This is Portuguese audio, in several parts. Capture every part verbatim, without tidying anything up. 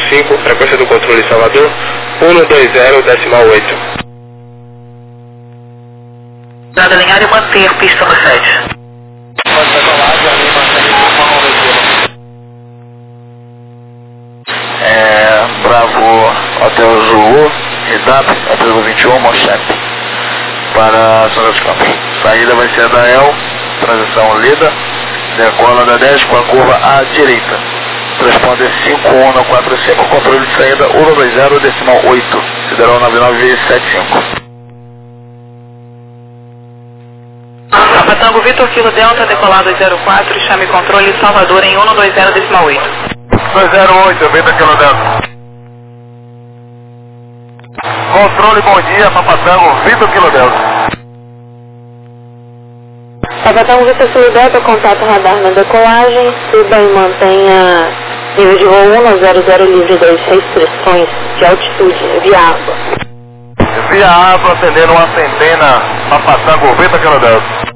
cinco, frequência do controle Salvador, um dois zero, decimal oito. Dada alinhar e manter pista no sete. Pode decolagem, ali mantém uma Romeo. É, Bravo Hotel Zulu, E W, Hotel vinte e um, Mochep, para São José dos Campos. Saída vai ser da El, transição Lida, decola da dez com a curva à direita. Transponder cinco um não quatro cinco, controle de saída um dois zero, decimal oito, Sideral nove nove sete cinco. Papa Tango Vitor Kilo Delta, decolado zero quatro, chame controle Salvador em um dois zero, decimal oito. dois zero oito, Vitor Kilo Delta. Controle, bom dia, Papa Tango Vitor Kilo Delta. Papa Tango Vitor Kilo Delta, contato radar na decolagem, suba e mantenha nível de voo um zero zero livre das restrições de altitude, via água. Via água, atendendo uma centena, Papa Tango Vitor Kilo Delta.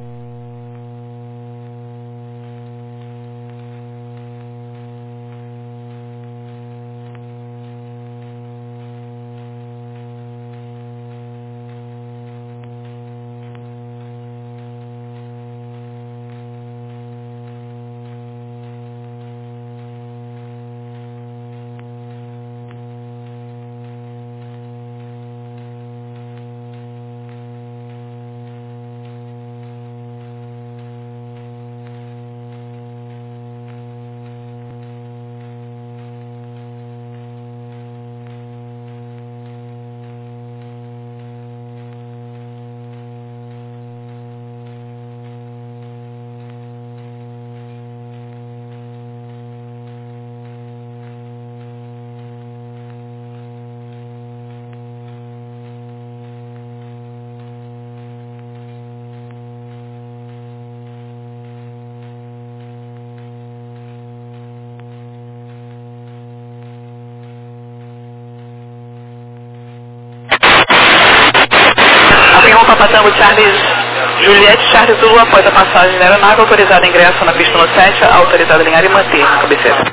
Papa Tango Charles Juliette Charles Zulu, após a passagem da aeronave, autorizado ingresso na pista no sete, autorizado a alinhar e manter na cabeceira.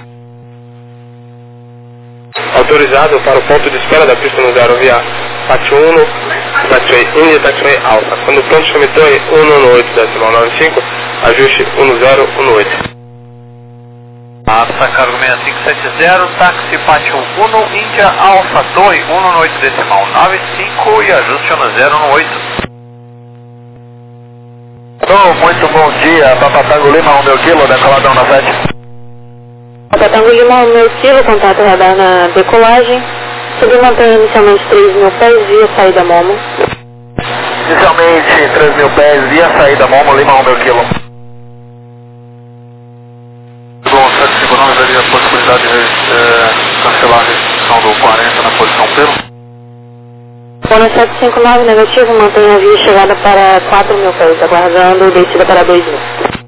Autorizado para o ponto de espera da pista no zero via Taxi um, Taxi India, Taxi Alfa. Quando pronto, chame torre um um oito, decimal nove cinco, ajuste um zero um oito. Alfa Cargo seis cinco sete zero, táxi Pátio um, Índia Alfa, torre um um oito, decimal nove cinco e ajuste um zero um oito. Oh, muito bom dia, Papa Tango Lima, um meu quilo, decoladão na sete. Papa Tango Lima, um meu quilo, contato radar na decolagem, subi e mantenha inicialmente três mil pés via saída Momo. Inicialmente três mil pés via saída Momo, Lima, um meu quilo. Bom, sete cinco nove, veria a possibilidade de é, cancelar a restrição do quarenta na posição pelo. Bono sete cinco nove, negativo, mantenha a via chegada para quatro mil pés, aguardando descida para dois mil.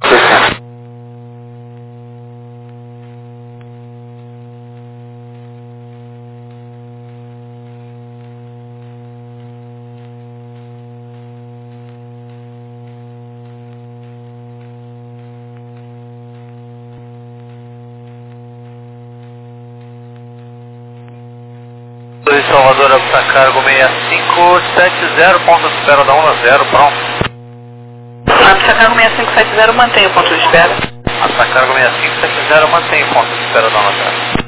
Salvador, Alta Cargo seis cinco sete zero, ponto de espera da um a zero, pronto. Alta Cargo seis cinco sete zero, mantém o ponto de espera. Alta Cargo seis cinco sete zero, mantém o ponto de espera da um a zero.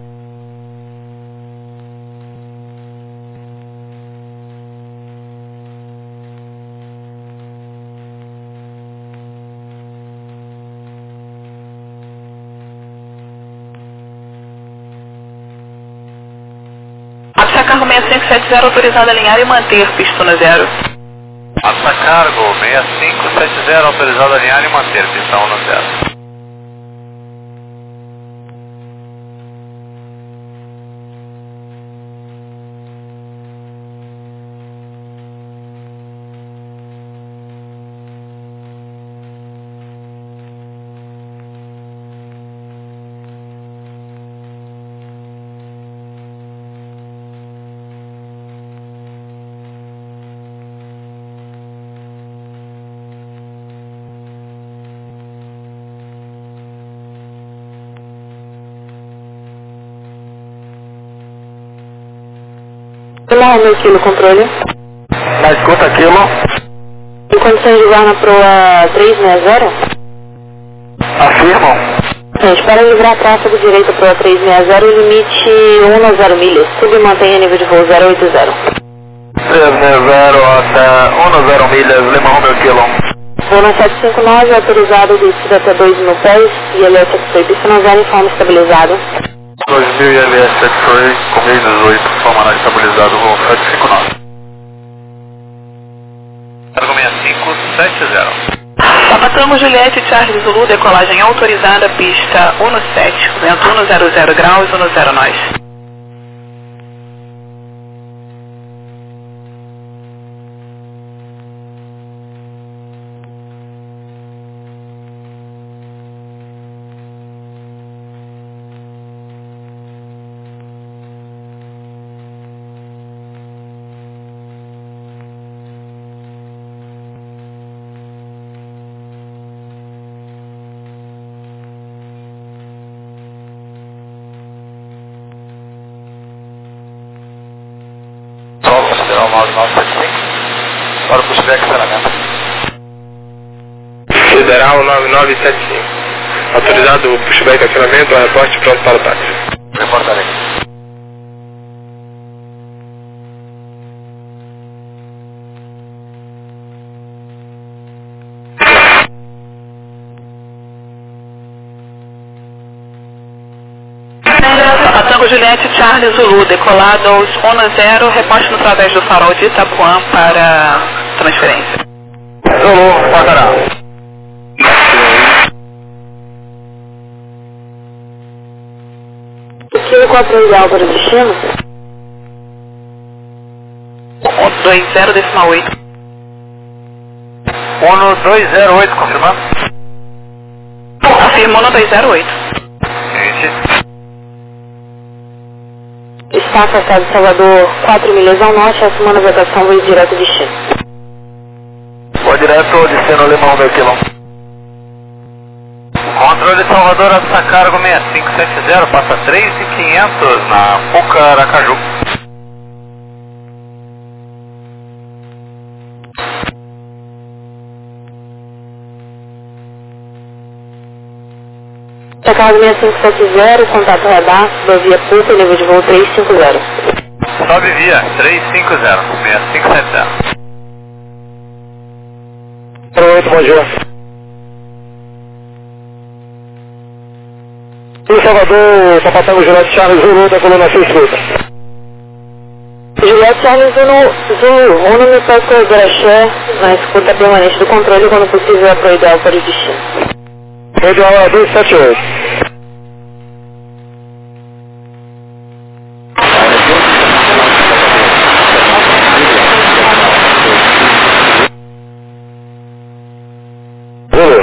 Alta Cargo seis cinco sete zero, autorizado a alinhar e manter pista no zero. Alta Cargo seis cinco sete zero, autorizado a alinhar e manter pista um no zero. Lima Romeo Kilo, controle. Na escuta, Kilo. Em condições de guarda proa três seis zero? Afirmam. Gente, para livrar a tráfego direito proa três seis zero, limite um zero milhas. Sub e mantenha nível de voo zero oito zero. três seis zero até um zero milhas, Lima Romeo Kilo. Voo no sete cinco nove, autorizado descida até dois mil pés, e L S X-Ray, pista zero em forma estabilizada. dois mil e L S X-Ray, com meio dezoito, forma estabilizado, voo sete cinco nove. Cargo seis cinco sete zero. Papa Tango Juliette Charlie Zulu, decolagem autorizada, pista um no sete, vento um zero zero graus, um zero nós. Federal nove nove sete cinco. Para o pushback, aceleramento. Federal nove nove sete cinco. Autorizado o pushback acionamento, reporte pronto para o táxi. Reportarei. Papa Tango Juliette Charlie Zulu, decolado aos um zero, reposte no através do farol de Itapuã para transferência. Zulu, pagará. Kilo quatro ideal para o destino? um dois zero decimal oito. um dois zero oito, confirmando. Afirmou no dois zero oito. Gente. Está afastado de Salvador quatro milhas ao norte, acima navegação voo direto destino. Vou direto, destino Limão, meu quilão. Controle Salvador, essa cargo seis cinco sete zero, passa três mil e quinhentos na Pucaracaju. Essa cargo seis cinco sete zero, contato radar, via Puca, nível de voo três cinco zero. Sobe via três cinco zero, seis cinco sete zero. oito, bom dia. Em Salvador, Papa Tango Juliette Charles Zulu, da coluna seis escuta. Juliette Charles Zulu, Zulu, o nome Pesca Graxé, na escuta permanente do controle, quando possível é pro ideal para o destino. Ideal é dois sete oito. Zulu.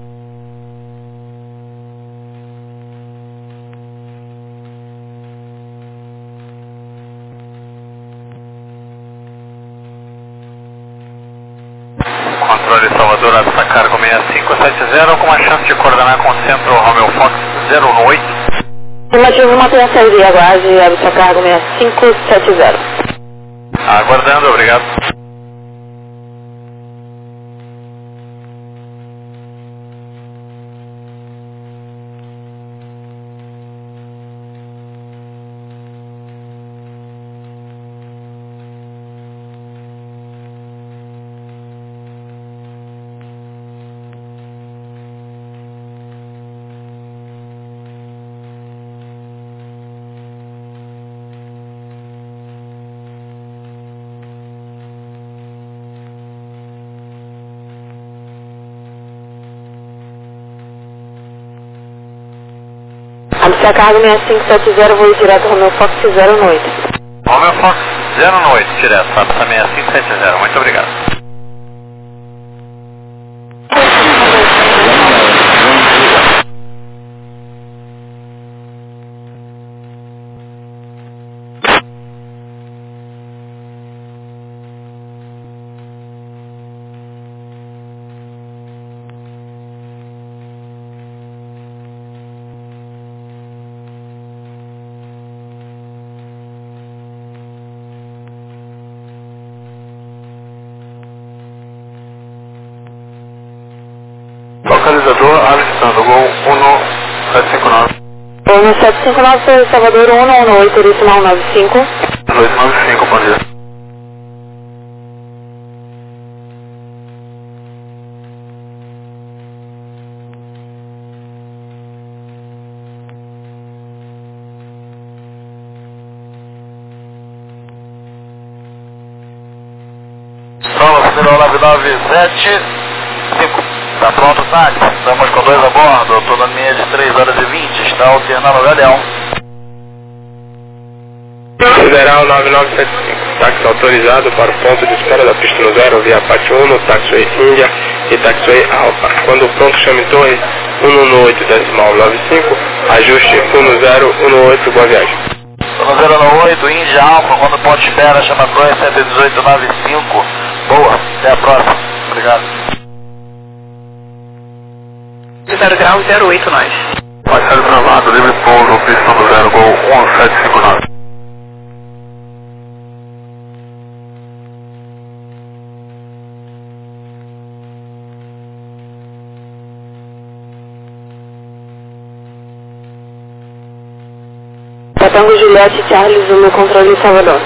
Controle Salvador, essa cargo seis cinco sete zero, com a chance de coordenar com o centro Romeo Fox zero um oito. Afirmativo, mantenha a saída e aguarde, abre sua cargo seis cinco sete zero. Aguardando, obrigado. Abre sua cargo seis cinco sete zero, voo direto Romeo Fox zero um oito. Romeo Fox zero um oito, direto, passa seis cinco sete zero, muito obrigado. Salvador, alistando, gol um sete cinco nove. um sete cinco nove, foi Salvador um um oito, decimal nove cinco. oito nove cinco, bom dia. nove nove sete cinco. Tá pronto, Salles? Estamos com dois a bordo. Estou na linha de três horas e vinte. Está alternando o Galeão. Federal nove nove sete cinco. Táxi autorizado para o ponto de espera da pista no zero via Pátio um, Taxiway Índia e Taxiway Alfa. Quando pronto, chame Torre um um oito, decimal nove cinco. Ajuste um zero um oito. Boa viagem. um zero um oito, Índia Alfa. Quando ponto de espera, chama Torre sete um oito nove cinco. Boa, até a próxima. Obrigado. zero grau zero oito nós. Marcelo Travado, livre pouso, pista no zero, gol um sete cinco nove. Tango Juliette, Charles, no controle Salvador.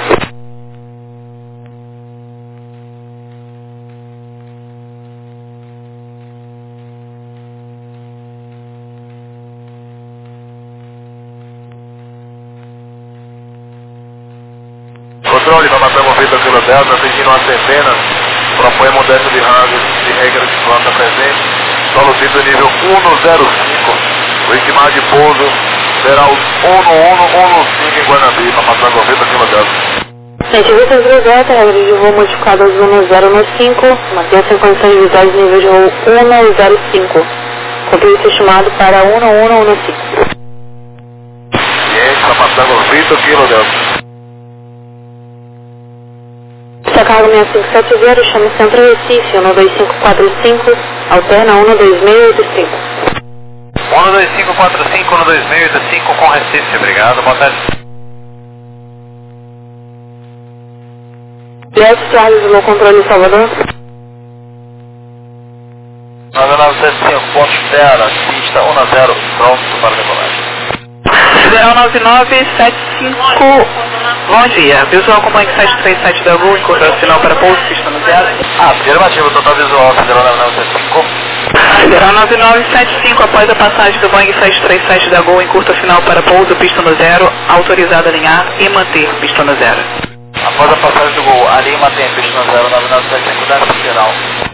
Controle, nós matamos Vitor Kilo Delta, seguindo uma centena, propõe mudança de rango de regra de planta presente, solo Vitor nível um zero cinco, o estimado de pouso será o um um um cinco em Guanabi, para passar com Vitor Kilo Delta. Gente, Vitor Kilo Delta, regra de voo modificada um zero cinco, mantenha-se em condições visuais de nível de voo um zero cinco, comprimento estimado para um um um cinco. Ciente, para passar com Vitor Kilo Delta. Cargo seis cinco sete zero, chame Centro Recife, um dois cinco quatro cinco, alterna um dois seis oito cinco. um dois cinco quatro cinco, um dois seis oito cinco com Recife, obrigado, boa tarde. Juliette, Charles, no controle Salvador. nove nove sete cinco, ponto espera, pista um zero, pronto para decolagem. Federal nove nove sete cinco, bom dia. Visual Companhia sete três sete da Gol, encontrando sinal para pouso, pista no zero. Ah, afirmativo, total visual, Federal nove nove sete cinco. Federal nove nove sete cinco, após a passagem do Boeing sete três sete da Gol, encurta final para pouso, pista no zero, autorizado a alinhar e manter pista no zero. Após a passagem do Gol, alinha e mantém pista no zero, nove nove sete cinco, da Federal.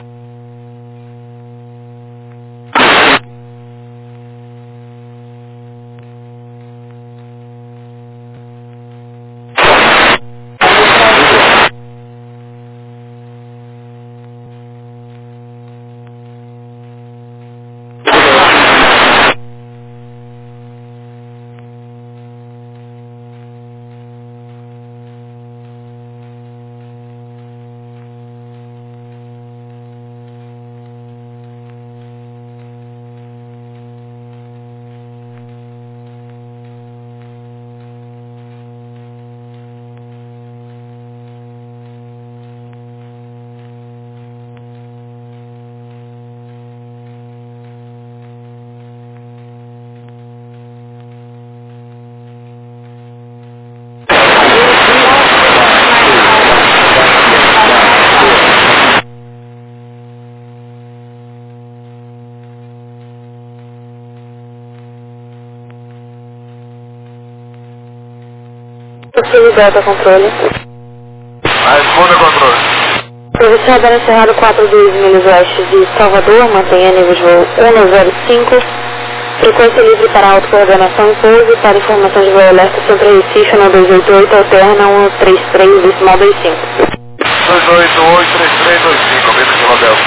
Kilo Delta, controle. Ah, responda, controle. Serviço radar encerrado quatro dois milhas oeste de Salvador, mantenha nível de voo um zero cinco. Frequência livre para autocoordenação e pouso, para informação de voo alerta Centro Recife, um dois oito oito, alterna um três três, decimal dois cinco. dois oito oito três três dois cinco, Vitor Kilo Delta.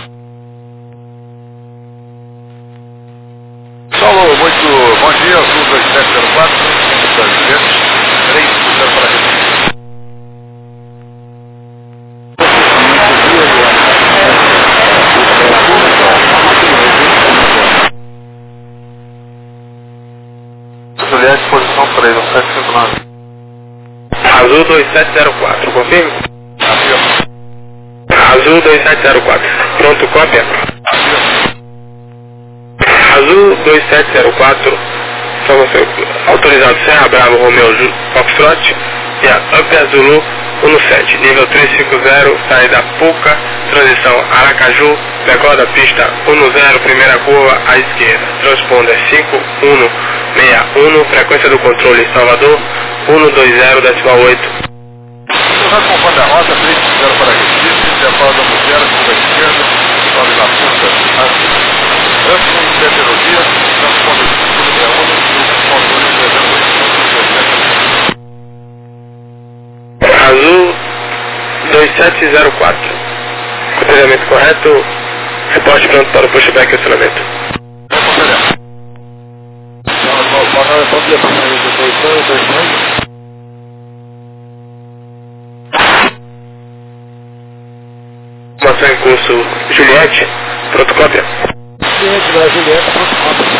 Solo, muito bom dia, Sul dois sete zero quatro, três zero para Recife. Juliette, posição três, um sete cinco nove. Azul dois sete zero quatro, confirme? Afirma. Azul dois sete zero quatro, pronto, cópia? Afirma. dois sete zero quatro, autorizado Serra Bravo Romeo Foxtrot e a Up Zulu um sete, nível trezentos e cinquenta, saída Puca, transição Aracaju, decola da pista um zero, primeira curva à esquerda, transponder cinco um seis um, frequência do controle Salvador um dois zero, decimal oito. Usando conforme a rota, três zero para Recife, intervalo da Mulher, curva esquerda, sobe na Puca, antes de meteorologia, transponder cinco seis um, controle trezentos e oitenta. Azul dois sete zero quatro, controlhamento correto, reporte pronto para o pushback e acionamento. Informação em curso Juliette, pronto cópia. Juliette, Juliette, pronto cópia.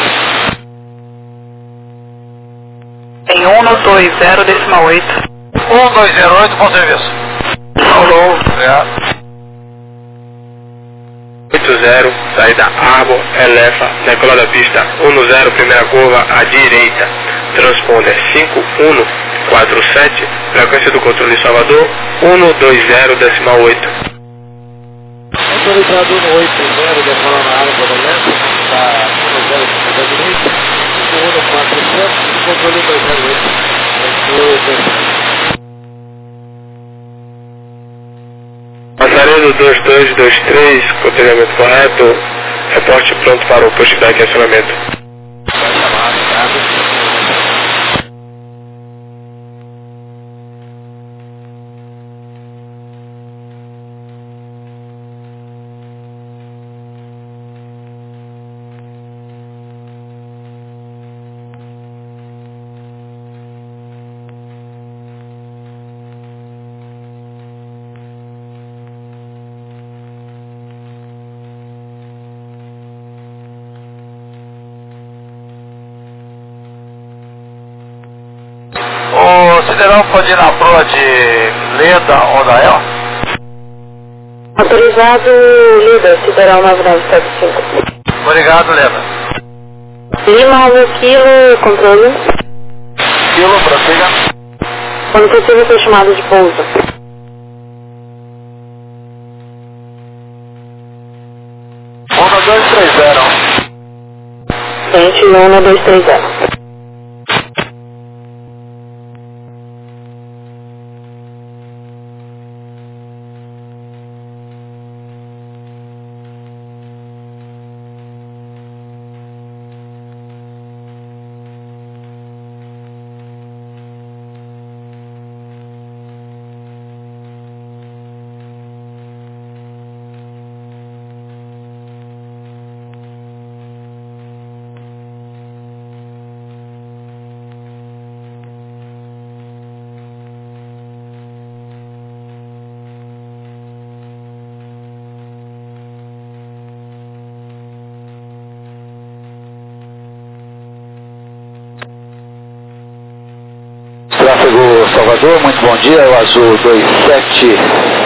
Em um dois zero, decimal oito. um dois zero oito, bom serviço. Alô. É. oito zero, saída Arbor, Elefa, decola da pista um zero, primeira curva à direita, transponder cinco um quatro sete, frequência do controle Salvador um dois zero, decimal oito. Autorizado um oito zero, decola na Arbor, Elefa, está um zero, da direita, cinco um quatro sete, controle dois zero oito. Passarelo dois dois dois três, controlhamento correto, reporte pronto para o pushback e acionamento. O Sideral pode ir na proa de Leda ou da El? Autorizado Lida, Sideral nove nove sete cinco. Obrigado, Leda. Lima, um quilo, controle. Quilo, prossiga. Quando possível, ser chamado de pouso. um dois três zero. Gente, um dois três zero. Tráfego Salvador, muito bom dia, é o Azul dois sete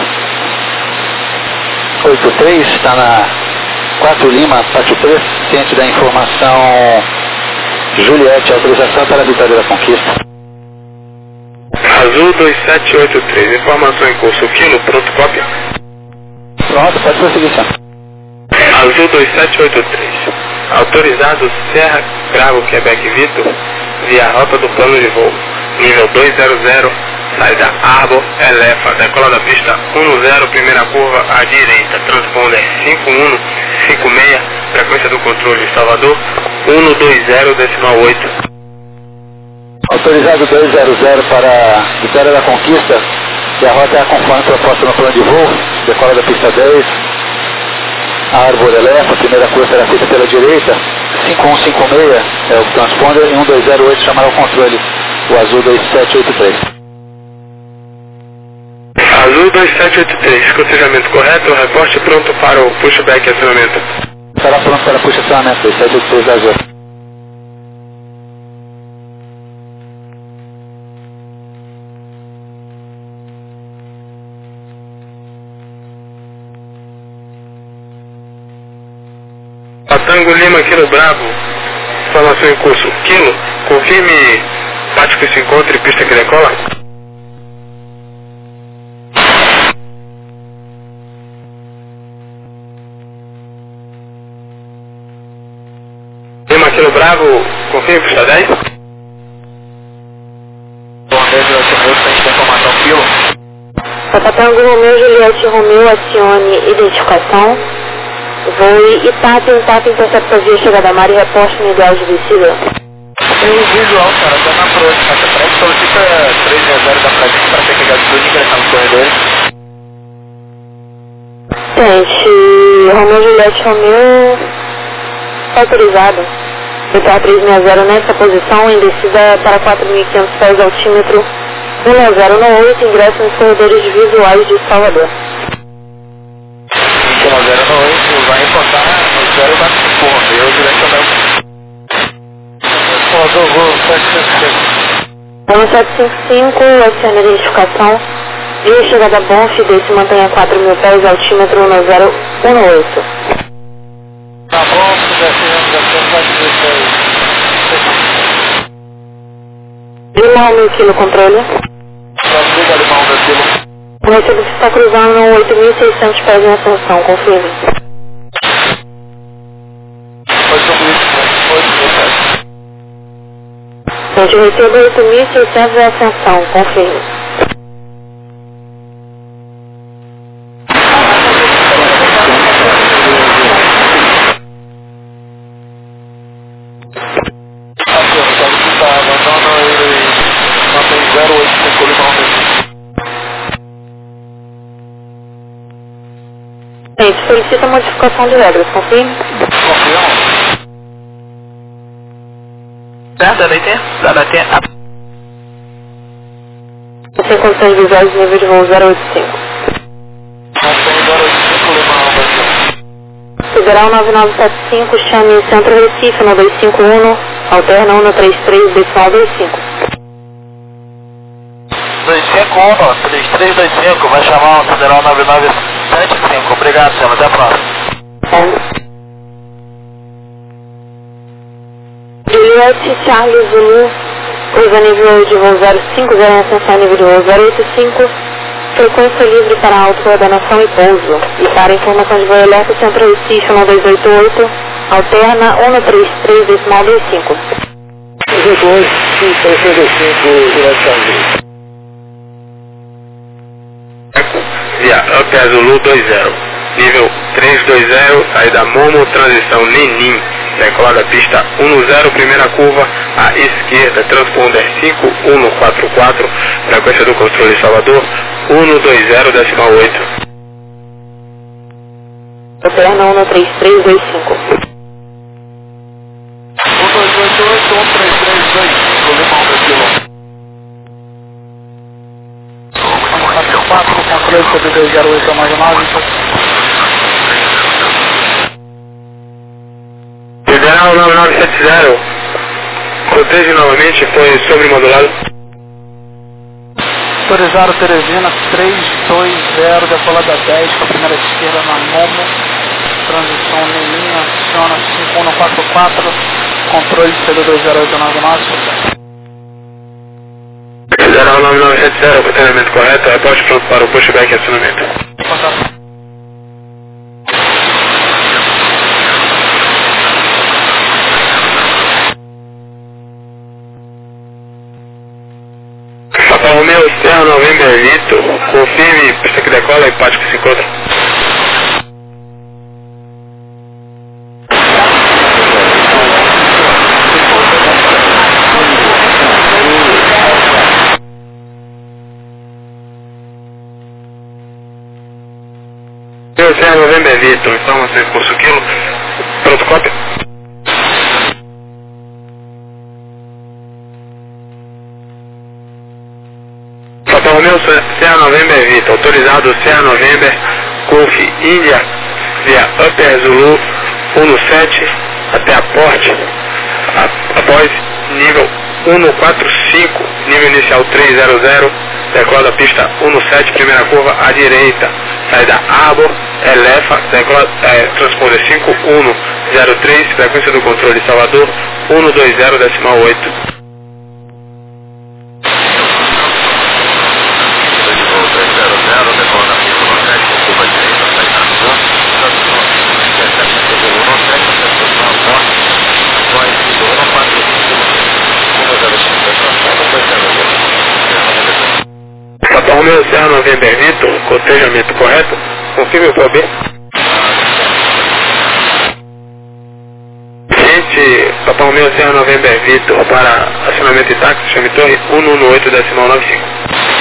oito três, está na quatro Lima, Pátio três, ciente da informação Juliette, autorização para a vitória da conquista. Azul dois sete oito três, informação em curso, quilo, pronto cópia. Pronto, pode prosseguir, senhor. Azul dois sete oito três, autorizado Serra Bravo Quebec Vitor, via rota do plano de voo, nível dois zero zero, saída Arbor, Elefa, decola da pista um zero, primeira curva à direita, transponder cinco um cinco seis, frequência do controle Salvador um dois zero, decimal oito. Autorizado dois zero zero para vitória da conquista, e a rota é conforme proposta no plano de voo, decola da pista dez, Arbor, Elefa, primeira curva será feita pela direita, cinco um cinco seis é o transponder e um dois zero oito chamará o controle, o Azul dois sete oito três. Azul dois sete oito três, cotejamento correto, reporte pronto para o pushback e acionamento. Estará pronto para push acionamento, dois sete oito três da Azul. Tango Lima, Quilo Bravo, Informação em curso. Kilo, confirme pátio que se encontra e pista que decola. Lima Kilo Bravo, confirme pista dez. Bom, desde o Romeu, a gente tem informação Kilo. Patatango Romeu, Juliette Romeu, acione identificação. Voe Itap, Itap, intercepta via chegada a mar e reposte no ideal de descida. Tem um visual, cara, tá na próxima. Essa frente solicita três a zero da frente para ter pegado tudo e ingressar nos corredores. Gente, Romeu, Juliette Romeu, autorizado. B T A trezentos e sessenta nessa posição, em descida para quatro mil e quinhentos pés altímetro, cento e oito, ingresso nos corredores visuais de Salvador. cento e oito, vai reportar no zero quatro cinco, Romeu, direto Salvador, voo setecentos e cinquenta e cinco. setecentos e cinquenta e cinco, acione a identificação. Via chegada Bonf, desce mantenha quatro mil pés, altímetro no zero um oito. Tá bom, se descemos, descemos, vai dizer Lima mil quilo, controle. Liga, Lima um mil quilo. Conhecido que está cruzando oito mil e seiscentos pés em ascensão, confirme. oito mil e seiscentos. Gente, eu recebo oito mil e seiscentos em ascensão, confirme. Gente, solicita modificação de regras, confirme? Confirmo. Certo, da B T? Da B T. Sem condições visuais, nível de voo zero oito cinco. Federal nove nove sete cinco, chame Centro Recife no dois cinco um, alterna um três três, decimal dois cinco. dois cinco um, três três dois cinco, vai chamar o Federal nove nove sete cinco. Obrigado, senhor. Até a próxima. É. Juliette Charles Zulu, cruza nível de voo zero cinco zero em ascensão nível de voo zero oito cinco, frequência livre para autocoordenação e pouso. E para informação de voo alerta, Centro Recife no dois oito oito, alterna um três três, decimal dois cinco. dois oito oito, três dois cinco, Juliette Charles. Via Up Zulu dois zero. Nível trezentos e vinte, saída Momo, transição Nenim. Decolada pista um zero, primeira curva à esquerda, transponder cinco um quatro quatro, frequência do controle Salvador, um dois zero, decimal oito. Alterna um três três dois cinco. um dois oito oito, um três três dois cinco, Limão do Quilo. quatro, controle sobre dois zero oito, mais nove. Federal nove nove sete zero, proteja novamente, foi sobremodulado. Autorizado Teresina três dois zero, decolada dez, com a primeira esquerda na Momo, transição Nelinha, aciona cinco um quatro quatro, controle C D dois zero oito nove nove. Federal nove nove sete zero, contenimento correto, reporte pronto para o pushback e acionamento. Contato. Papa Romeu, Serra November Lito, confirme pista que decola e pátio que se encontra. Serra November Lito, informações curso quilo, pronto, cópia. Papa Romeu, Serra November Vita, autorizado Serra November, Golf India, via Upper Zulu um sete até a porte, a, após nível um quatro cinco, nível inicial trezentos, decolada pista um sete, primeira curva à direita, saída Arbor, Elefa, decola, é, transponder cinco um zero três, frequência do controle Salvador, um dois zero decimal oito. Papa Romeo Serra November Vitor, cotejamento correto, confirme o P O B. Gente, Papa Romeo Serra November Vitor para acionamento de táxi, chame torre um um oito decimal nove cinco.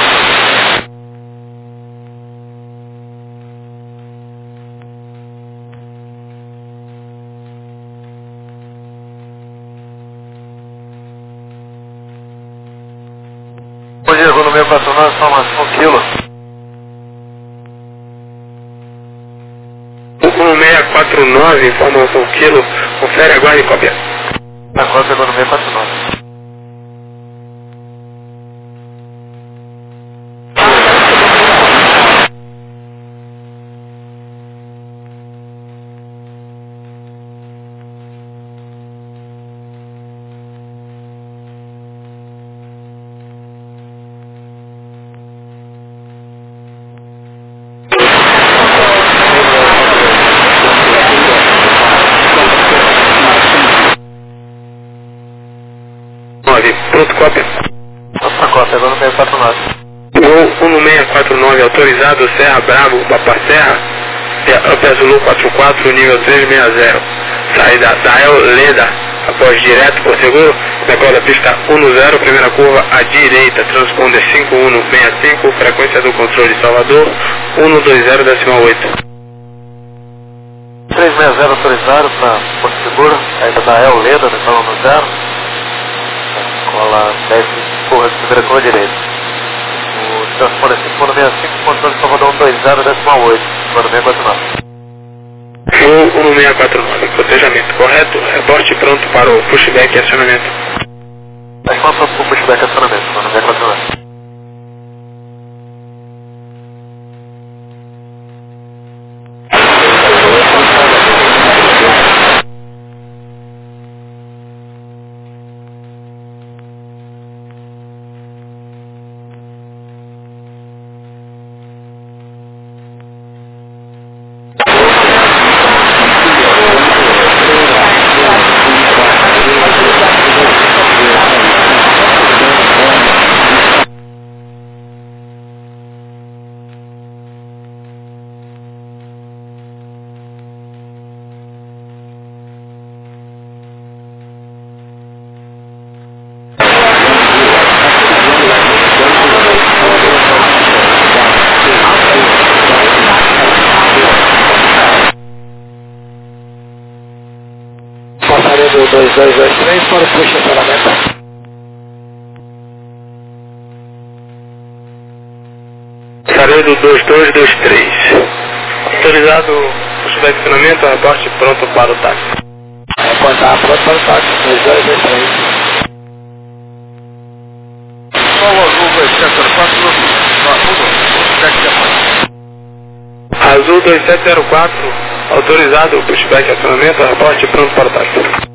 Bom dia, vou no meu patronato, informação quilo. um seis quatro nove, informação quilo, confere, aguarde e cópia. Na cópia, vou no meu patronato. Pronto, cópia. Outra cópia, agora no meu patronato. Gol um seis quatro nove, autorizado, Serra Bravo, Papa Serra, Up Zulu quatro quatro, nível trezentos e sessenta. Saída da El Leda, após direto por seguro, decola da pista um zero, primeira curva à direita, transponder cinco um seis cinco, frequência do controle Salvador, um dois zero decimal oito. trezentos e sessenta autorizado para Porto Seguro, saída da El Leda, decola no zero. Cola dez, curva de primeira curva direita. O transponder cinco um seis cinco, controle Salvador um dois zero decimal oito, agora no meu patronato. Gol um seis quatro nove, cotejamento correto, reporte pronto para o pushback e acionamento. Aí qual foi o pushback e acionamento, agora no meu patronato. dois dois dois três para o push estacionamento. Saredo dois dois dois três. Autorizado pushback de estacionamento, reporte pronto para o táxi. Reportar pronto para o táxi, dois dois dois três. Qual azul dois sete zero quatro? Azul dois sete zero quatro, autorizado pushback de estacionamento, reporte pronto para o táxi.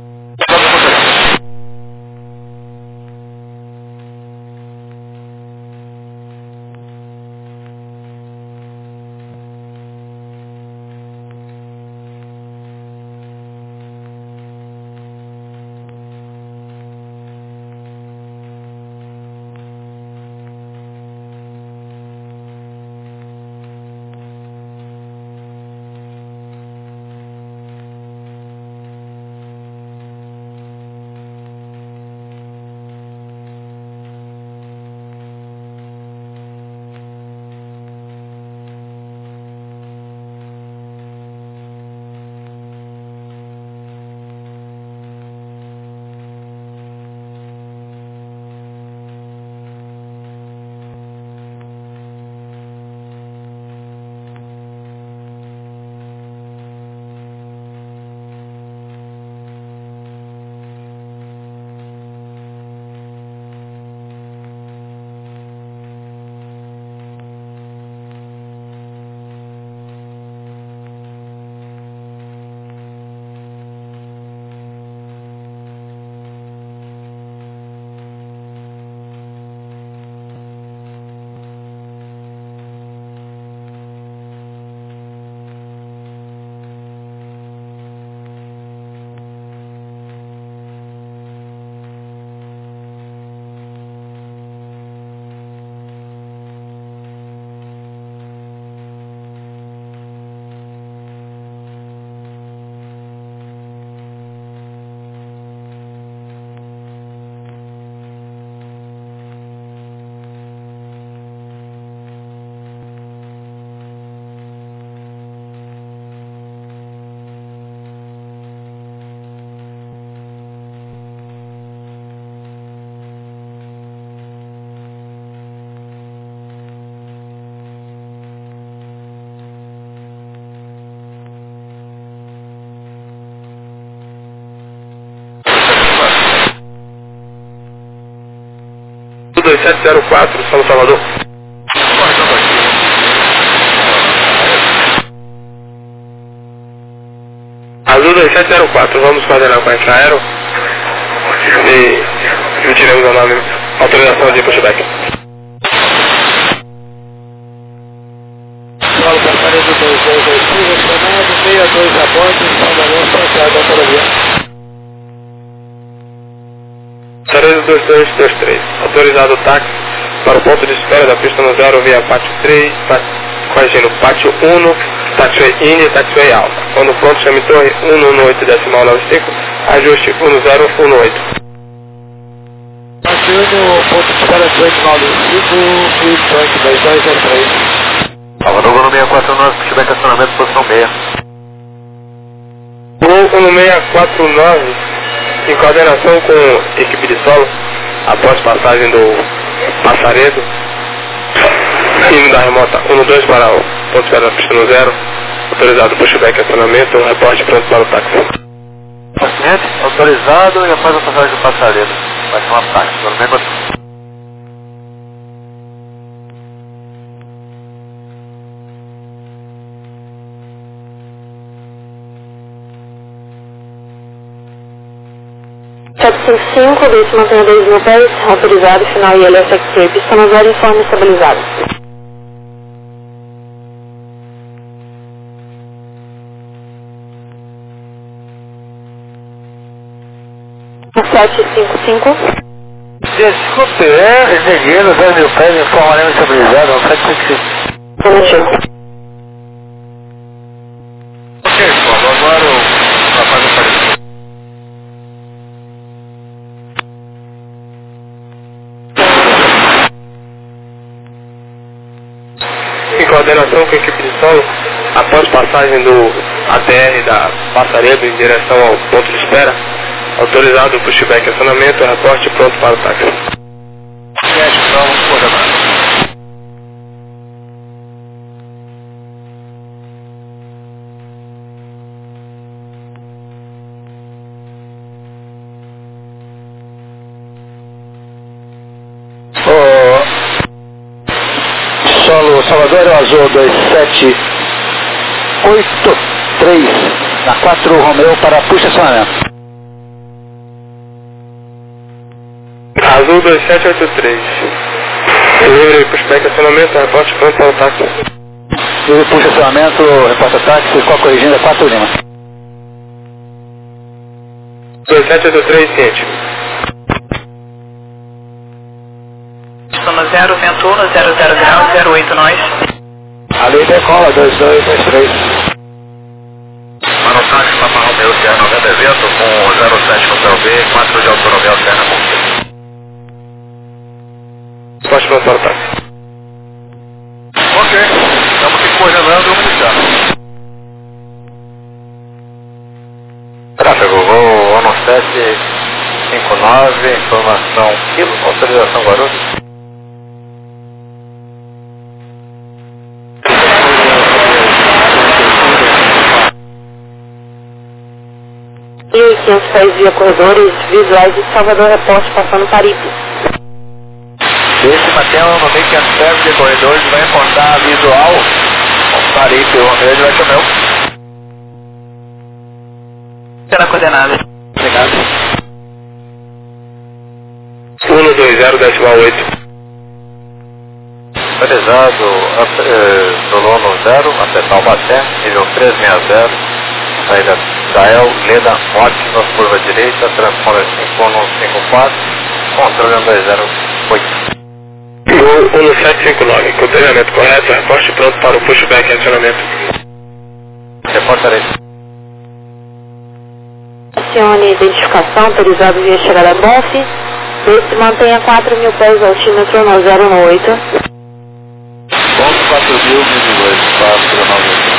sete zero quatro, São Salvador. Azul dois sete zero quatro, vamos coordenar com a Infraero e emitiremos a nome, autorização de pushback. Paulo Passaredo dois dois dois três, chamado sessenta e dois a bordo, Salvador, passado da autovia. Passaredo dois dois dois três, autorizado o táxi para o ponto de espera da pista no zero via pátio três, corrigindo pátio um, taxiway Indy, taxiway Alfa. Quando pronto, chame torre cento e dezenove decimal noventa e cinco, ajuste um zero um oito. Martino, ponto de espera dezoito nove cinco, feedback dois dois dois três. Salvador, voo no seis quatro nove, pushback acionamento, posição seis. Voo no seis quatro nove, em coordenação com equipe de solo, após passagem do Passaredo, indo da remota um dois para o ponto de espera da pista no zero, autorizado pushback acionamento, reporte pronto para o táxi. Paciente, autorizado e após a passagem do Passaredo. Vai ser uma táxi, no seis quatro nove. sete cinco cinco, deixe mantenha dois mil pés, autorizado, final I L S X-Ray, pista no zero, informe estabilizado. sete cinco cinco. Desculpe, é, engenheiro, dois mil pés, informaremos estabilizado, é um sete cinco cinco. Positivo. Ok, Paulo, agora o rapaz apareceu. Em coordenação com a equipe de solo, após passagem do A T R da Passaredo em direção ao ponto de espera, autorizado o pushback acionamento, reporte pronto para o táxi. Vamos coordenar. Solo Salvador, Azul dois sete oito três, na quatro Romeu para puxa acionamento. Azul dois sete oito três. Livre pushback acionamento, reporte pronto para o táxi. Livre puxa acionamento, reporta táxi, qual corrigindo é quatro Lima. dois sete oito três, ciente. No zero, vento um, no zero zero grau, zero oito nós. A lei decola, dois dois dois três. Para o táxi, Papa Romeu, Serra noventa evento, com zero sete Hotel B, quatro de autonomia, Serra Monte. Reporte pronto para o táxi. Ok, estamos aqui coordenando o militar. Tráfego, voo ONU sete cinco nove, informação quilo, autorização Guarulhos. mil e quinhentos pés via corredores visuais de Salvador, reporte passando Paripe. Esse Mateu no meio que serve de corredores vai encontrar visual. O Paripe, o Romeu, ele vai comer o... Pela coordenada. Obrigado. um dois zero decimal oito. Autorizado, Solono zero, até Taubaté, nível trezentos e sessenta, saída Israel, Leda, Ótima, curva direita, transponder cinco um cinco quatro, controle dois zero oito. Voo um sete cinco nove, com treinamento correto, reporte pronto para o pushback e acionamento. Reportarei. Acione identificação, autorizado via chegada a B O F. Esse mantenha quatro mil pés altímetro no zero um oito. Ponto quatro mil, nível dois, quatro nove.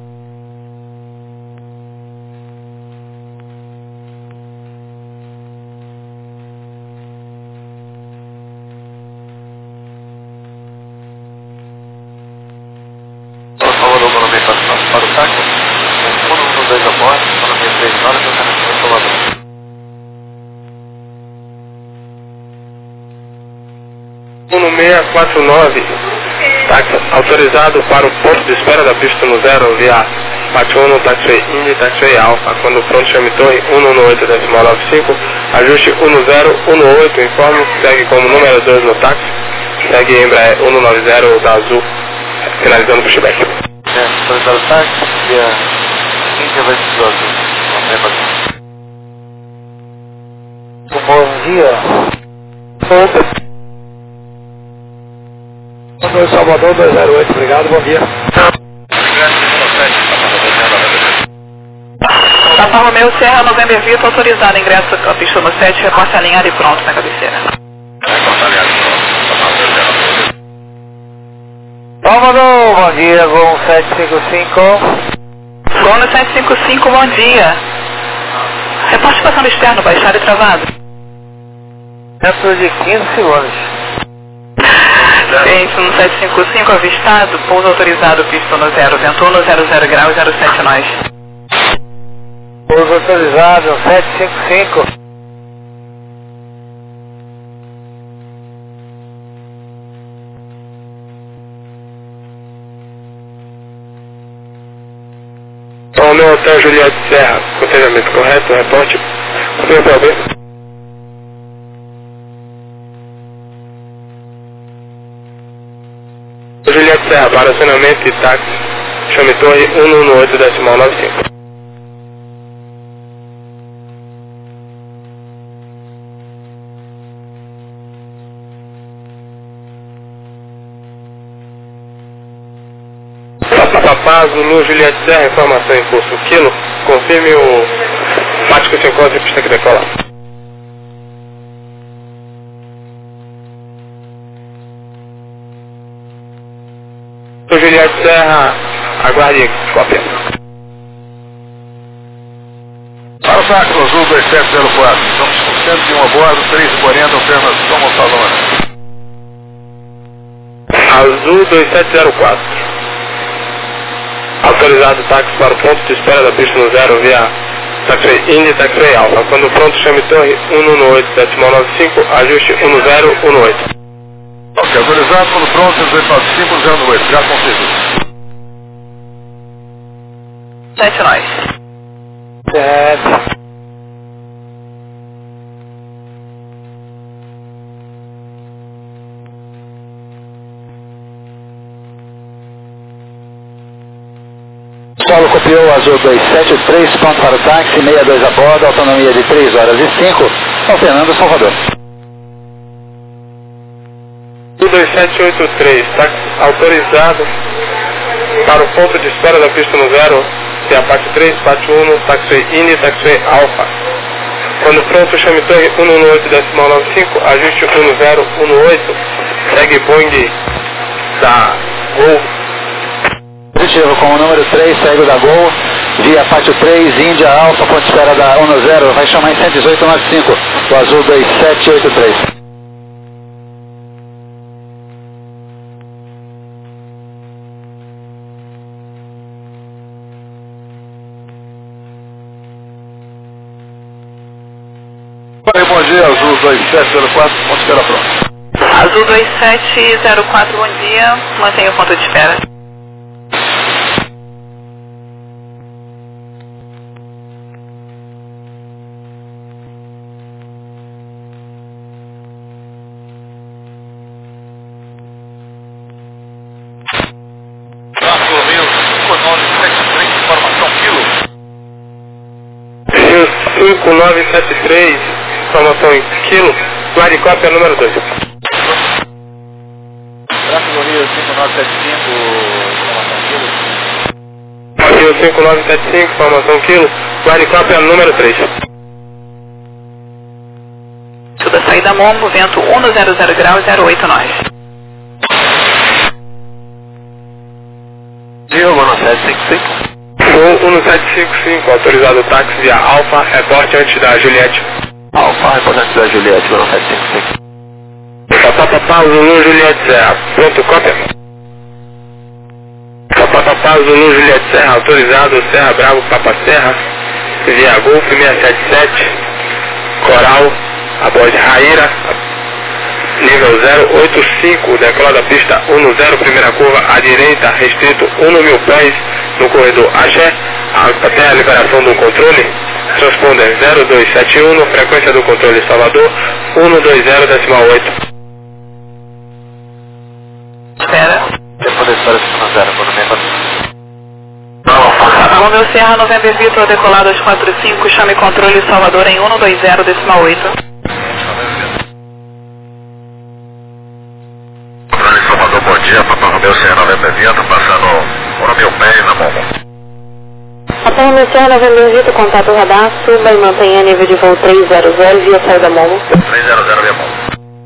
Para o táxi, um dois a bordo, economia três horas, eu quero que eu Salvador. seis quatro nove, táxi autorizado para o ponto de espera da pista no zero, via Pátio um, Taxiway Indy, Taxiway Alpha. Quando pronto, chame torre um um oito decimal nove cinco, ajuste um zero um oito, informe, segue como número dois no táxi, segue Embraer um nove zero da Azul, finalizando o pushback. É, autorizado o táxi, via Índia vai se Azul, não tem mais. Bom dia. dois Salvador dois zero oito, obrigado, bom dia. Papa Romeu Serra, November Vitor, autorizado, ingresso à pista no sete, reporte alinhado e pronto na cabeceira. Salvador, bom dia, Gol sete cinco cinco. Gol no sete cinco cinco, bom dia. Reporte passando externo, baixado e travado. Dentro de quinze segundos. Gente, no sete cinco cinco, avistado, pouso autorizado, pista no zero, vento um, zero zero graus, zero sete nós. Pouso autorizado, sete cinco cinco. Então, meu hotel Juliette Serra, conselhamento correto, reporte, confirma para ver. Juliette Serra, para acionamento e táxi, chame torre um um oito decimal nove cinco. Papapá, Zulu, Juliette Serra, informação em curso quilo, confirme o Mático se encontra e pista que decola. Juliette Serra, aguarde cópia. Para o táxi Azul dois sete zero quatro, estamos com cento e um a bordo, três e quarenta, apenas como salão. Azul dois sete zero quatro. Autorizado táxi para o ponto de espera da pista no zero, via Taxiway Indy, Taxiway Alpha. Quando pronto, chame torre um um oito decimal nove cinco, ajuste um zero um oito. Ok, autorizado, quando pronto, dois nove cinco zero oito, já confirmo. sete nós. sete. Solo copiou Azul dois sete três, pronto para o táxi, sessenta e dois a bordo, autonomia de três horas e cinco, São Fernando, Salvador. dois sete oito três, táxi autorizado para o ponto de espera da pista no zero, que é a parte três, parte um, Taxiway Indy, Taxiway Alpha. Quando pronto, chame torre um um oito decimal nove cinco, ajuste um zero um oito, segue Boeing da Gol. Positivo, com o número três, segue da Gol, via Pátio três, Índia Alfa, ponto de espera da um zero, vai chamar em cento e dezoito nove cinco, o Azul dois sete oito três. Bom dia, Azul dois sete zero quatro, ponto de espera pronto. Azul dois sete zero quatro, bom dia, mantenha o ponto de espera. cinco nove sete três, informação em quilo, guarde cópia número dois. Tráfego Rio cinco nove sete cinco, informação quilo. Rio cinco nove sete cinco, informação quilo, guarde cópia número três. Tudo saída Mombo, vento um zero zero graus, zero oito nós. Diogo no sete cinco cinco. Gol um sete cinco cinco, autorizado táxi via Alfa, reporte antes da Juliette. Alfa, reporte antes da Juliette, Gol sete cinco cinco. Papapá, Zulu, Juliette Serra, pronto, cópia. Papapá, Zulu, Juliette Serra, autorizado Serra Bravo, Papa Serra, via Golf seiscentos e setenta e sete, Coral, a bordo de Raíra, nível zero oito cinco, decolar da pista um no zero, primeira curva à direita, restrito um no mil pés, no corredor Axé, até a liberação do controle. Transponder zero dois sete um, frequência do controle Salvador, um dois zero decimal oito. Espera. Tempo de espera cinco zero, quando vem Romeu Serra, November Vitor, decolado às quatro cinco, chame controle Salvador em um dois zero decimal oito. Controle Salvador, bom dia, Papai Romeu Serra, November Vitor, passando um mil pés na mão. Papai Romeu Serra, November Vitor, contato radar, suba e mantenha nível de voo três zero zero via saída Momo. três zero zero via Momo.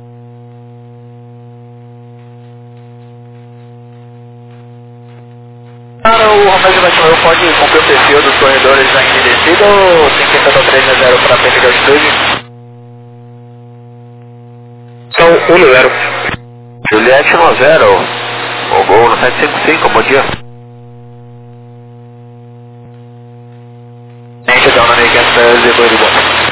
Para o Romeu Juventude, pode cumprir o perfil dos corredores ainda em descida ou tem que estar três a zero para a frente da altitude? São um no zero. Juliette no zero, o gol no sete cinco cinco, bom dia. Gente, down on against the visibility button.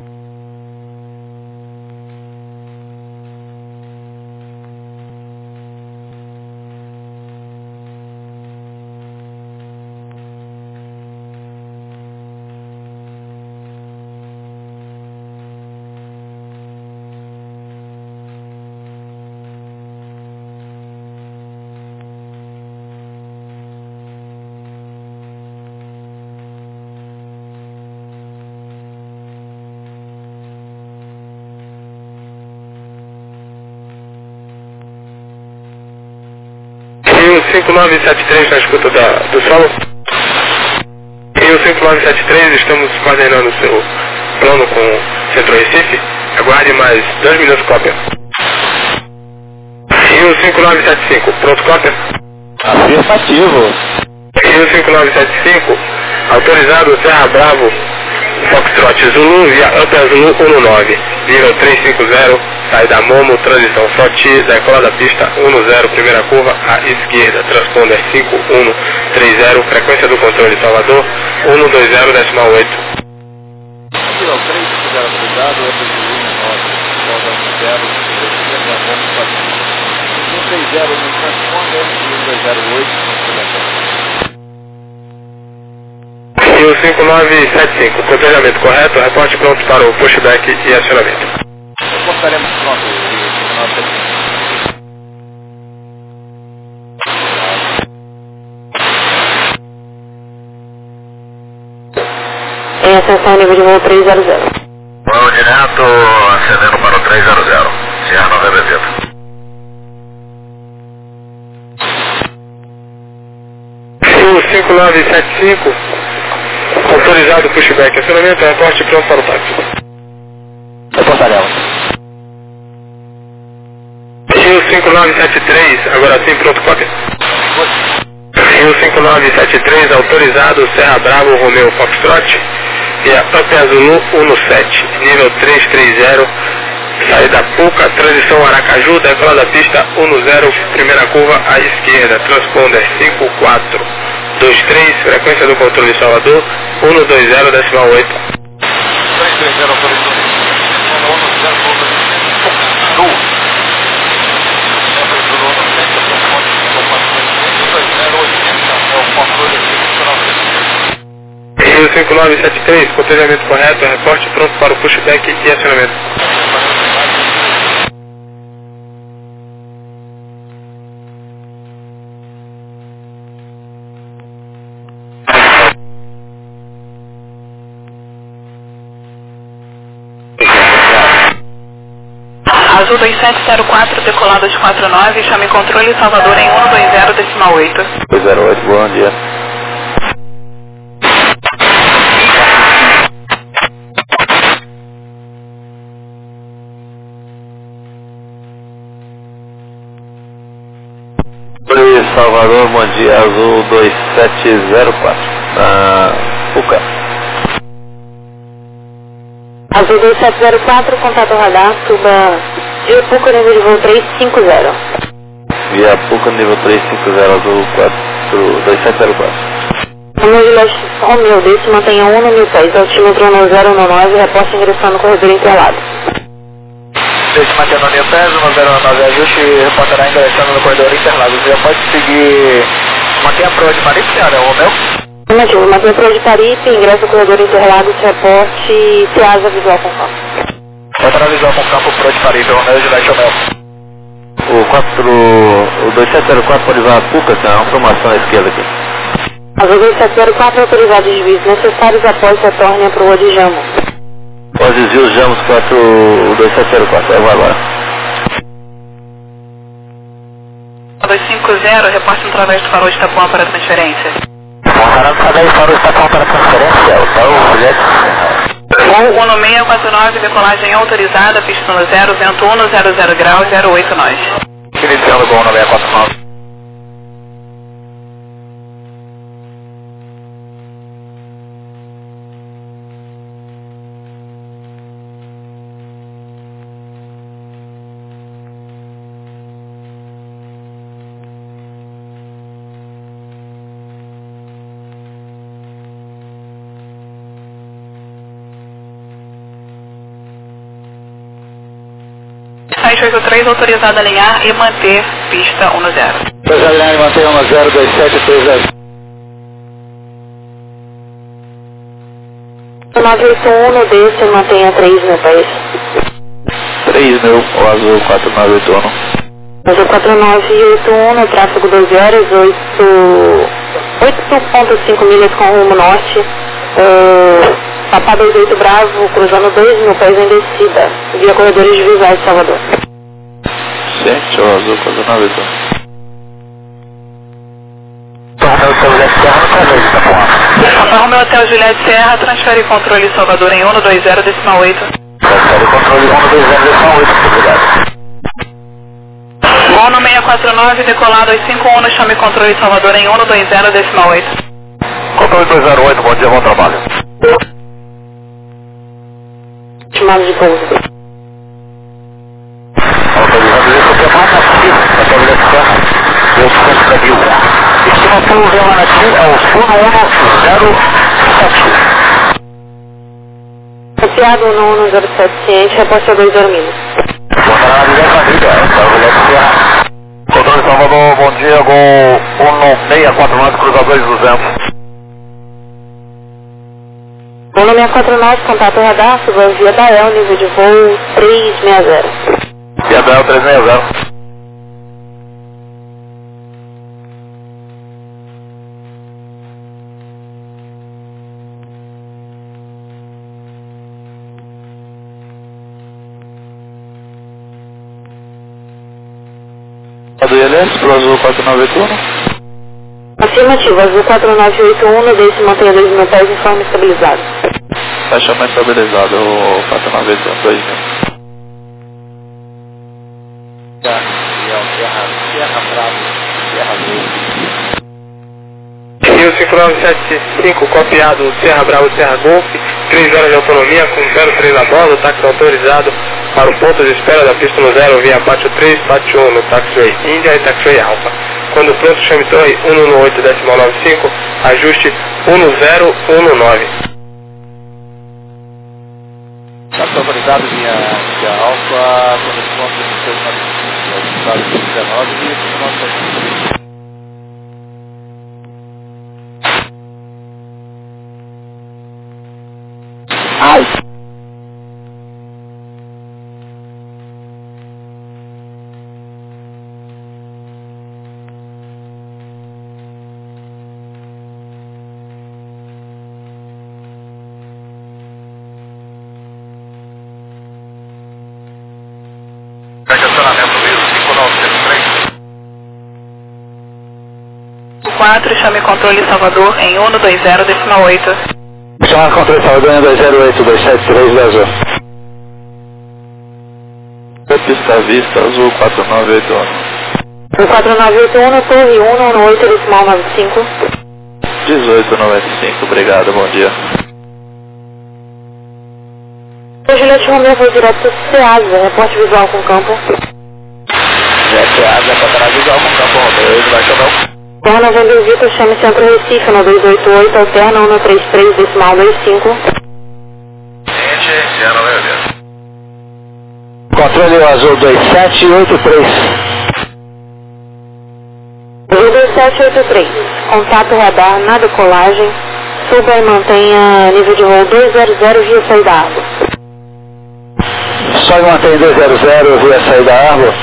Rio cinco nove sete três na escuta da, do solo. Rio cinco nove sete três, estamos coordenando o seu plano com o Centro Recife. Aguarde mais dois minutos, cópia. Rio cinco nove sete cinco, pronto, cópia. Afirmativo. Rio cinco nove sete cinco, autorizado Serra Bravo, Foxtrot Zulu via Upper Zulu um nove, nível trezentos e cinquenta, saída Momo, transição Soti, decola da pista um zero, primeira curva à esquerda, transponder cinco um três zero, frequência do controle Salvador, um dois zero decimal oito. Nível três cinco zero autorizado, Upper Zulu nove, volta um zero, esquerda, Momo, um três zero no transponder, um dois zero oito, no Rio cinco nove sete cinco, cotejamento correto, reporte pronto para o pushback e acionamento. Reportaremos pronto, Rio cinco nove sete cinco. Em ascensão nível de voo três zero zero. Voo direto, ascendendo para o três zero zero, Sierra November Vitor. Rio cinco nove sete cinco, autorizado pushback, acionamento, reporte pronto para o táxi. Reportaremos. Rio cinco nove sete três, agora sim, pronto, cópia. Rio cinco nove sete três, autorizado Serra Bravo, Romeo Foxtrot, via Upper Zulu um sete, nível trezentos e trinta, saída Puca, transição Aracaju, decola da pista um zero, primeira curva à esquerda, transponder cinco quatro dois três, frequência do controle Salvador, um dois zero decimal oito. três três zero, autorizado. um zero, Sul. Rio cinco nove sete três, cotejamento correto, reporte pronto para o pushback e acionamento. Azul dois sete zero quatro, decolado às quatro nove, chame controle Salvador em um dois zero decimal oito. dois zero oito, bom dia. Salvador, bom dia, Azul dois sete zero quatro, na Puca. Azul dois sete zero quatro, contato radar, suba via Puca, nível de voo trezentos e cinquenta. Via Puca, nível trezentos e cinquenta, Azul quatro, dois sete zero quatro. Romeu Juliette, Romeu, desce, mantenha um no mil pés, altímetro um zero um nove, reporte ingressando no corredor interlado. Deixe mantendo a linha Pés, um zero nove ajuste e reportará ingressando no corredor Interlagos. Já pode seguir, mantenha a prova de Maripe, senhora, o meu? Afirmativo, mantenha a prova de Paripe, ingresso no corredor Interlagos, reporte, Ceasa visual com campo. Reportará visual com campo, prova de Paripe, o meu, Juliette, o meu. O quatro, o dois sete zero quatro pode usar a Puca, tá? Uma formação à esquerda aqui. Azul dois sete zero quatro autorizado desvios necessários após retorne à proa de Jamo. Pós desvios Jamos quatro, o dois sete zero quatro, vai agora. dois cinco zero, reporte através do farol de Itapuã para transferência. Reportará através do farol de Itapuã para transferência, o tal Juliette. Voo um seis quatro nove, decolagem autorizada, pista no zero, vento um zero zero graus, zero oito nós. Iniciando com um seis quatro nove. sete oito três, autorizado a alinhar e manter pista um zero. Pois alinhar e manter um zero dois sete três zero. nove oito um no desce, mantenha três mil pés. três mil, o azul quatro nove oito um. Azul quatro nove oito um no tráfego doze horas, oito ponto cinco milhas com rumo norte. Uh, Papa dois oito Bravo, cruzando dois mil pés em descida, via corredores visuais de Salvador. Sente, o azul quatro nove oito um. Papa Romeu Hotel Juliette Serra, transfere controle Salvador em um dois zero decimal oito. Transfere controle um dois zero decimal oito, obrigado. Voo no seis quatro nove, decolado dois cinco um, chame controle Salvador em um dois zero decimal oito. Controle dois zero oito, bom dia, bom trabalho. Chamado de pouso. Autorizando isso, que é mais ativo, a tablet Deus conseguiu. Estimação relativo ao Sul um zero sete. Copiado no um zero sete ciente, reposta dois zero milhas. Boa tarde, família, tablet Serra. Controle Salvador, bom dia, gol um seis quatro nove, cruzadores duzentos. Voo no seis quatro nove, contato radar, suba via Dael, nível de voo três seis zero. Via Dael três seis zero. Do I L S pro azul quatro nove oito um. Afirmativo, azul quatro nove oito um, no desce mantenha dois mil pés em forma estabilizada. Taxamento estabilizado, o quatro nove oito um, dois mil. Serra Bravo, Serra Gol. Rio cinco nove sete cinco, copiado Serra Bravo, Serra Golf, três horas de autonomia com zero três a bordo, táxi autorizado para o ponto de espera da pista no zero via pátio três, pátio um no taxiway Índia e taxiway Alfa. Quando pronto, chame torre um um oito decimal nove cinco, ajuste um zero um nove. Táxi autorizado via, via Alfa, corresponde ao seu dezenove e Ai! Estacionamento mesmo, cinco nove três. quatro, chame controle Salvador em um dois zero decimal oito. Chama controle Salvador em dois zero oito dois sete três azul. Pista vista, azul quatro nove oito um. O quatro nove oito um, no torre um um oito decimal nove cinco. dezoito noventa e cinco, obrigado, bom dia. O Juliette Romeu foi direto para o Ceasa, reporte visual com campo. Juliette Asa, contará visual com campo Romeu, ele vai chamar. Terra Venda Vitor, chame Centro Recife no dois oito oito, alterna um três três decimal dois cinco. Gente, já não é Controle azul dois sete oito três. Azul dois sete oito três. Contato radar na decolagem. Suba e mantenha nível de voo dois zero zero via saída da água. Só mantém dois zero zero via saída da água.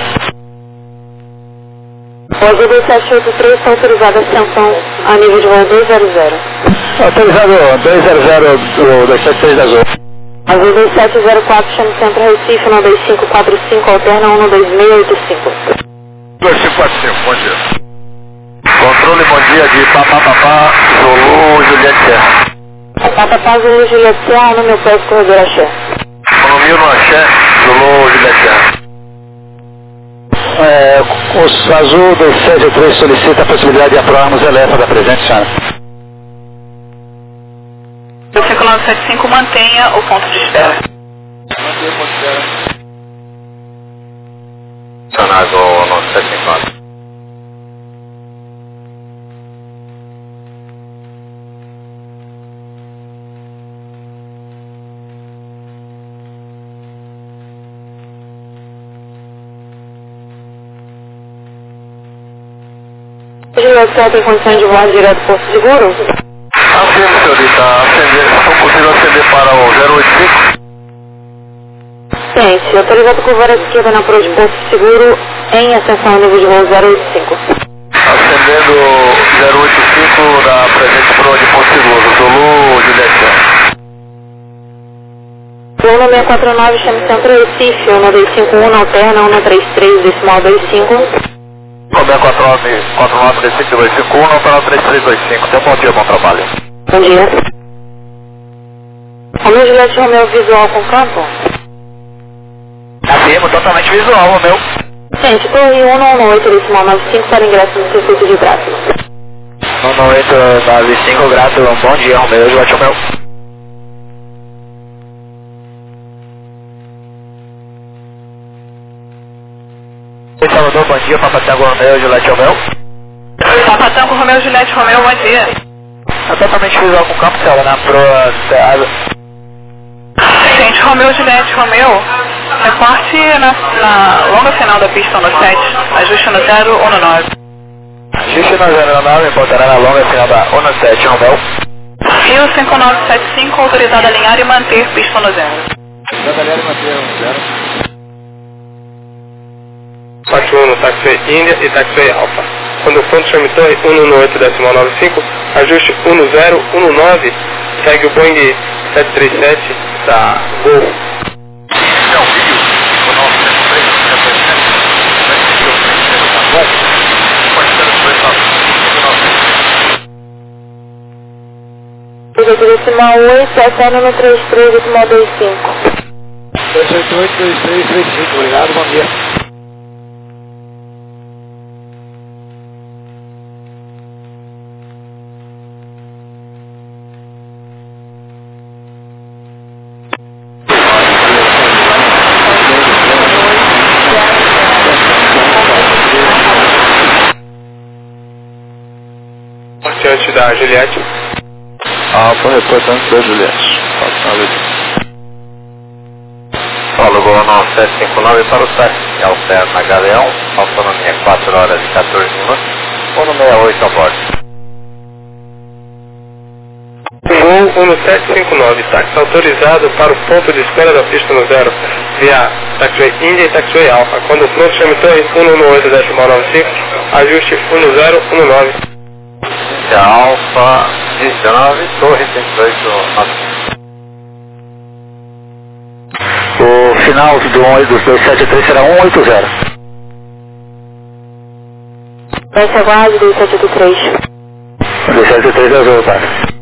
O Azul dois sete oito três está autorizado a ascensão a nível de voo dois zero zero. Autorizado dois zero zero do dois sete três da Azul. Azul dois sete zero quatro, chame centro Recife, um dois cinco quatro cinco, alterna um dois seis oito cinco. dois cinco quatro cinco, bom dia. Controle, bom dia, de Papapá, Zulu, Juliette Serra. Papapá, Zulu, Juliette Serra, no meu pé, corredor Axé. Monomil no Axé, Zulu, Juliette Serra. É, o Azul dois sete oito três solicita a possibilidade de aprovarmos a letra da presente, senhora. O cinco nove sete cinco mantenha o ponto de espera. Mantenha o ponto de espera. Sanazol nove sete cinco nove. O Juliette Serra tem condições de voar direto para o Porto Seguro? Acende, senhorita. Acender. Não consigo acender para o zero oito cinco? Ciente. Autorizado curvar à esquerda na proa de Porto Seguro em ascensão a nível de voo zero oito cinco. Acendendo zero oito cinco da presente proa de Porto Seguro. Zulu, Juliette Serra. um seis quatro nove, chame centro Recife, um dois cinco um, alterna um três três, decimal dois cinco. Romeu quatro nove quatro nove dois cinco dois cinco um, não para três três dois cinco. Tenha um bom dia, bom trabalho. Bom dia. Romeu Juliette Romeu visual com campo? Afirmo, totalmente visual, Romeu. Gente, torre um um oito, decimal nove cinco para ingresso no circuito de tráfego. um um oito nove cinco, grato, bom dia, Romeu Juliette Romeu. Oi, Salvador, bom dia, Papatango Romeu, Juliette Romeu. Papatango Romeu, Juliette Romeu, bom dia. É totalmente visual com o campo, senhora, na proa Cerrado. Gente, Romeu, Juliette Romeu, reporte na, na longa final da pista no sete, ajuste no zero ou no nove. Ajuste no zero no nove, voltará na longa final da um no sete, Romeu. E o cinco nove sete cinco, autorizado a alinhar e manter pista no zero. Autorizado a alinhar e manter no zero. Taxiway um, Taxiway Índia e Taxiway Alfa. Quando o ponto chame torre um um oito, decimal nove cinco, ajuste um zero um nove, segue o Boeing sete três sete da Gol. Não, vídeo, o nosso sete três sete três, decimal oito, alterna no três três, decimal dois cinco. três oito oito dois três três cinco, obrigado, bom dia. Diante da Juliette. Alfa, reportante da Juliette. Fala, Gol nove sete cinco nove para o táxi Alterna Galeão, autonomia quatro horas e quatorze minutos, ou no sessenta e oito a bordo. Gol um sete cinco nove, táxi autorizado para o ponto de espera da pista no zero, via Taxiway Índia e Taxiway Alfa. Quando o pronto chame torre um um oito, decimal nove cinco, ajuste um zero um nove. Alfa dezenove, torre cento e oito. O final do um dos dois sete três será um oito zero. Desce aguarde, dois sete oito três. dois sete três azul, tá?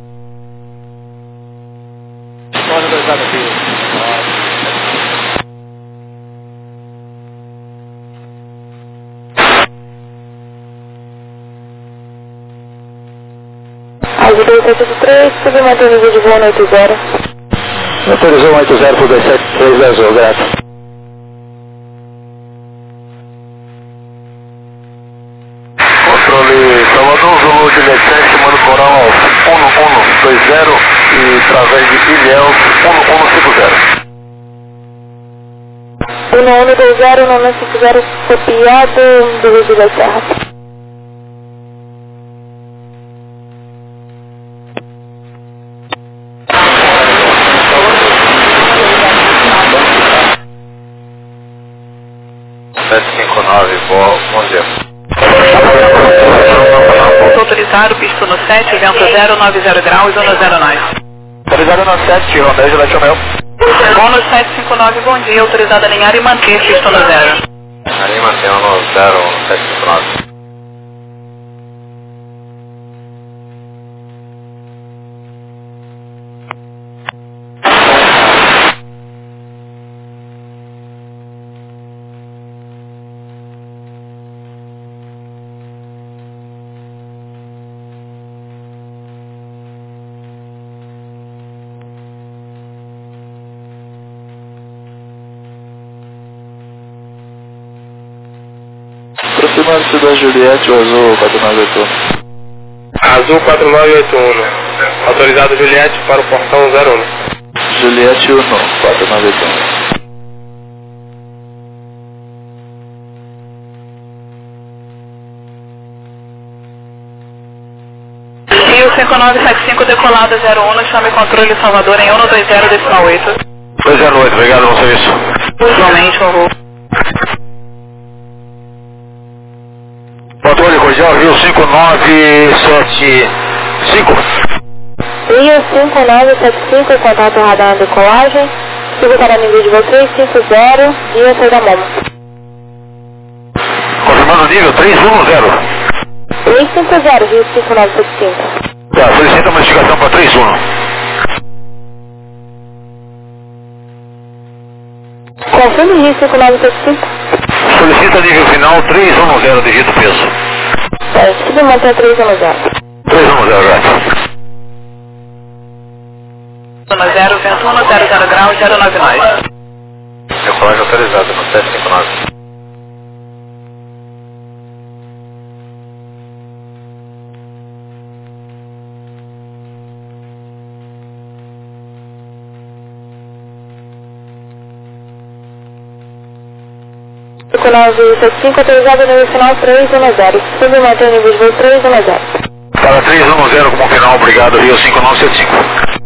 Azul dois sete oito três, submeteu o nível de voo no oito zero. Autorizou um oito zero por dois sete três da Azul, grato. Controle Salvador, Zulu de sete, mando coral um um dois zero e através de Ilhéus um um cinco zero. um um dois zero, nove cinco zero, copiado do Rio da Serra. sete cinco nove, bom, bom dia. Pouso autorizado, pista no sete, vento zero nove zero graus, zona zero nove. Autorizado no sete, Romeu, Juliette Romeu. Bônus sete cinco nove, bom dia, autorizado a alinhar e manter pista no zero. Ali mantém no zero sete cinco nove. Aproximando-se da Juliette, o azul quatro nove oito um. Azul quatro nove oito um. Autorizado Juliette para o portão zero um. Juliette um, quatro nove oito um. Rio cinco nove sete cinco, decolado zero um, chame controle Salvador em um dois zero decimal oito. dois zero oito, obrigado, bom serviço. Igualmente, por favor. Controle cordial, Rio cinco nove sete cinco. Rio cinco nove sete cinco, contato radar na decolagem. Sigo para nível de vocês, cinco zero, dia seis da Momo. Confirmando o nível três um zero. três cinco zero, Rio cinco nove sete cinco. Tá, solicita a modificação para três um. Confirme Rio cinco nove sete cinco. Solicita nível final três um zero, digito peso. É, sigo manter três um zero. três um zero, graças. Zona zero, vento um, zero zero graus, zero nove nove. Decolagem autorizada no sete cinco nove. cinco nove sete cinco, autorizado nível final três um zero. Sigo manter nível de voo três um zero. Para três um zero como final, obrigado, Rio cinco nove sete cinco.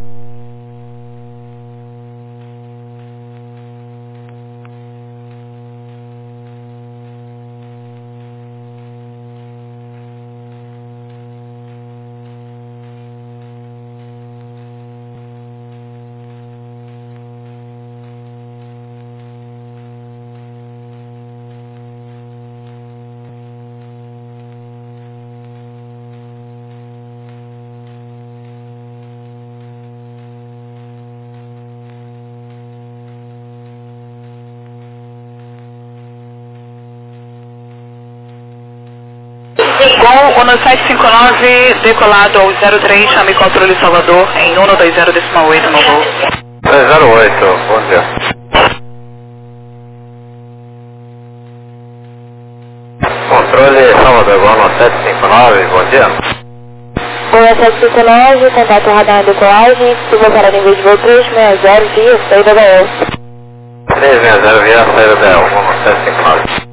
Com o no sete cinco nove, decolado ao zero três, chame controle Salvador em um dois zero decimal oito no voo. três zero oito, bom dia. Controle Salvador, igual no sete cinco nove, bom dia. Com o sete cinco nove, contato radar na decolagem. Sigo para nível de voo três seis zero, via saída da E L. três seis zero, via saída da E L, no sete cinco nove.